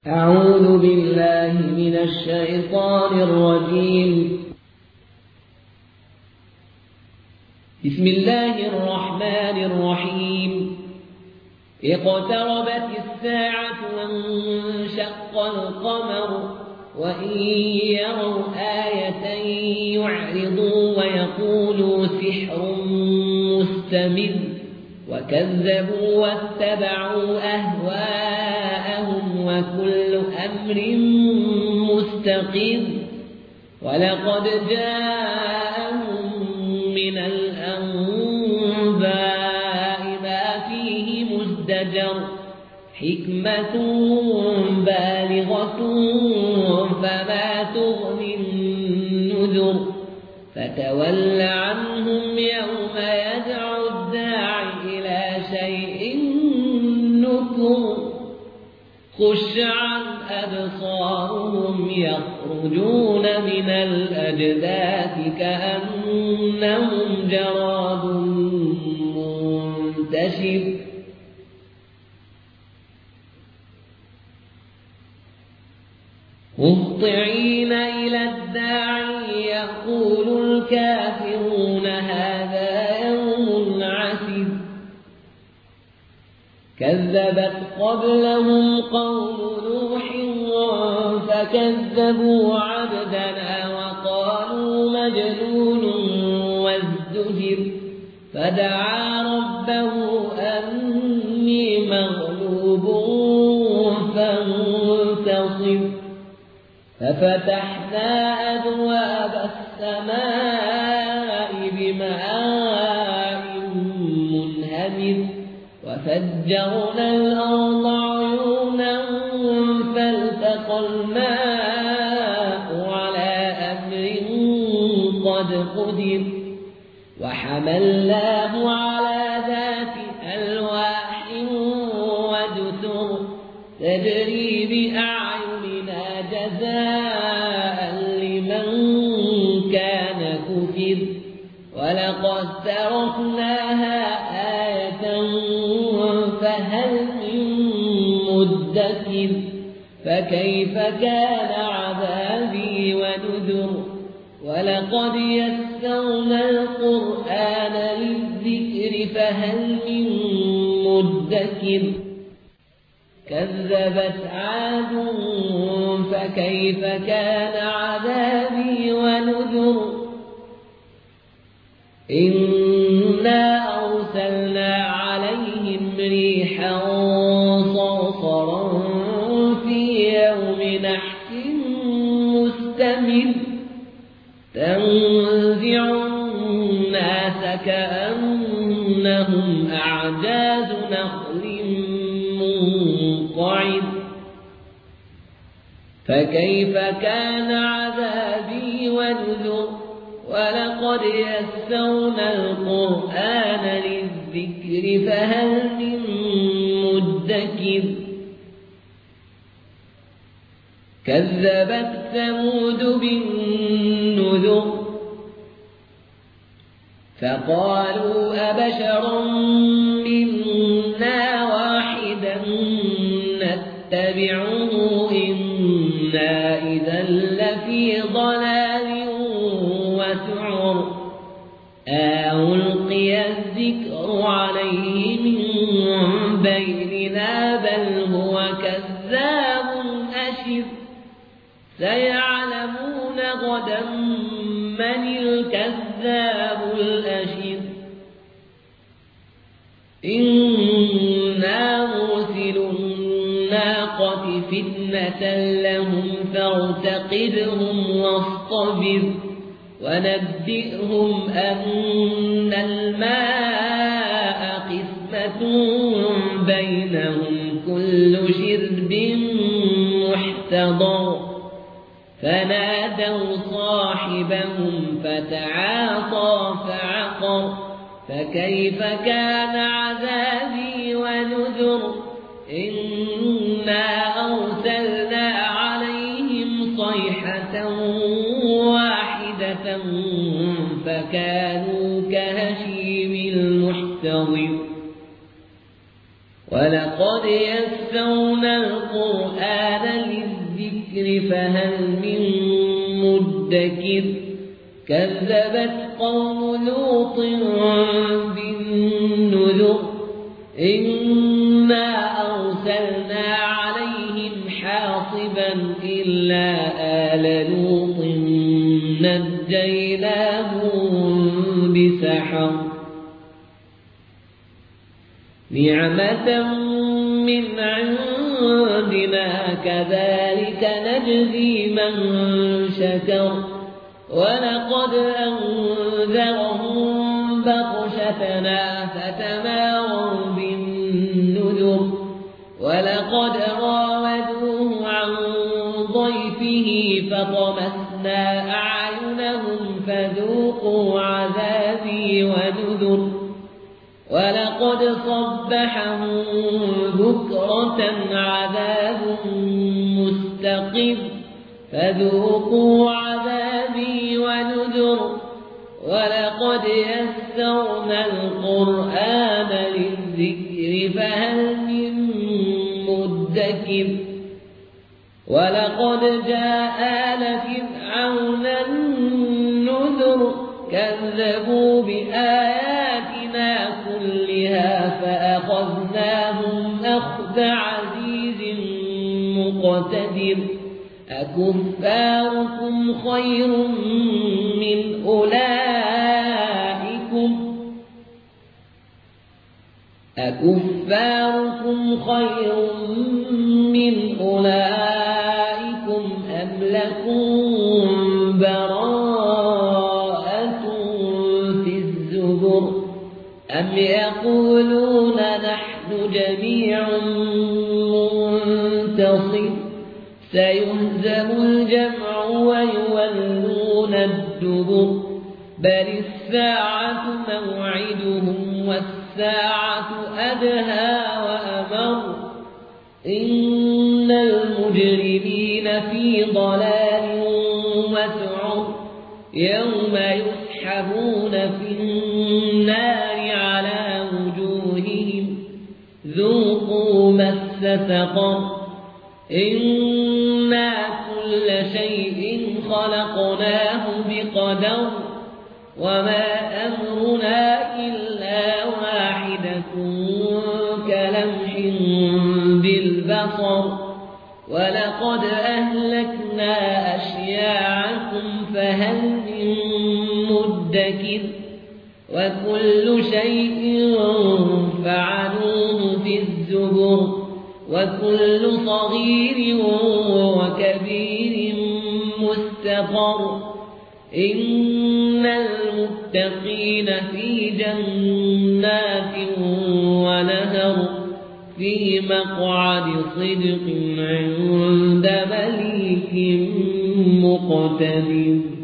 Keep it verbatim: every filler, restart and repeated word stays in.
أعوذ بالله من الشيطان الرجيم. بسم الله الرحمن الرحيم. اقتربت الساعة وانشق القمر وإن يروا آية يعرضوا ويقولوا سحر مستمر وكذبوا واتبعوا أهواءهم وكل أمر مستقر ولقد جاءهم من الأنباء ما فيه مزدجر حكمة بالغة فما تغني النذر فتول عنهم يوم يدعو الداعي إلى شيء نكر خش عن أبصارهم يخرجون من الأجداث كأنهم جراد منتشر مهطعين إلى الداعي يقول الكافرون هذا يوم عسر كذبت قبلهم قوم نوح فكذبوا عبدنا وقالوا مجنون وازدجر فدعا ربه أني مغلوب فانتصر ففتحنا أبواب السماء بماء منهمر وفجرنا الأرض عيونا فالتقى الماء على أمر قد قدر وحملناه على ذات ألواح ودسر تجري بأعيننا جزاء لمن كان كفر ولقد تركناها آية فهل من مدكر فكيف كان عذابي ونذر ولقد يسرنا القرآن للذكر فهل من مدكر كذبت عاد فكيف كان عذابي ونذر إنا أرسلنا عليهم ريحا صرصرا في يوم نحس مستمر تنزع الناس كأنهم أعجاز نخل منقعر فكيف كان عذابي ونذر ولقد يسرنا القرآن للذكر فهل من مدكر كذبت ثمود بالنذر فقالوا أبشرا منا واحدا نتبعه إنا إذا لفي ضلال وسعر ألقي الذكر عليه من بيننا بل هو كذاب أشر سيعلمون غدا من الكذاب الأشر إنا مرسل الناقة فتنة لهم فارتقبهم واصطبر ونبئهم أن الماء قسمة بينهم كل شرب محتضر فنادوا صاحبهم فتعاطى فعقر فكيف كان عذابي ونذر إنا أرسلنا عليهم صيحة واحدة فكانوا كهشيم المحتضر ولقد يسرنا القرآن للذكر فهل من مدكر كذبت قوم لوط بالنذر إنا أرسلنا عليهم حاصبا إلا آل لوط نجيناهم بسحر نعمة من عندنا كذلك نجزي من شكر ولقد أنذرهم بطشتنا فتماروا بالنذر ولقد راودوه عن ضيفه فطمسنا أعينهم فذوقوا عذابي ونذر ولقد صبحهم بكرة عذاب مستقر فذوقوا عذابي ونذر ولقد يسرنا القرآن للذكر فهل من مدكر ولقد جاء آل فرعون النذر كذبوا بآياتنا كلها فأخذناهم أخذ عزيز مقتدر أكفاركم خير من أولئكم أكفاركم خير من أولئكم أم لكم براءة في الزبر أم يقولون نحن جميع منتصر سيهزم الجمع ويولون الدبر بل الساعة موعدهم والساعة أدهى وأمر إن المجرمين في ضلال وسعر يوم يسحبون في النار على وجوههم ذوقوا مس سقر إنا كل شيء خلقناه بقدر وما أمرنا إلا واحدة كلمح بالبصر ولقد أهلكنا أشياعكم فهل من مدكر وكل شيء فعلوه في الزبر وكل صغير وكبير مستقر إن المتقين في جنات ونهر في مقعد صدق عند مليك مقتدر.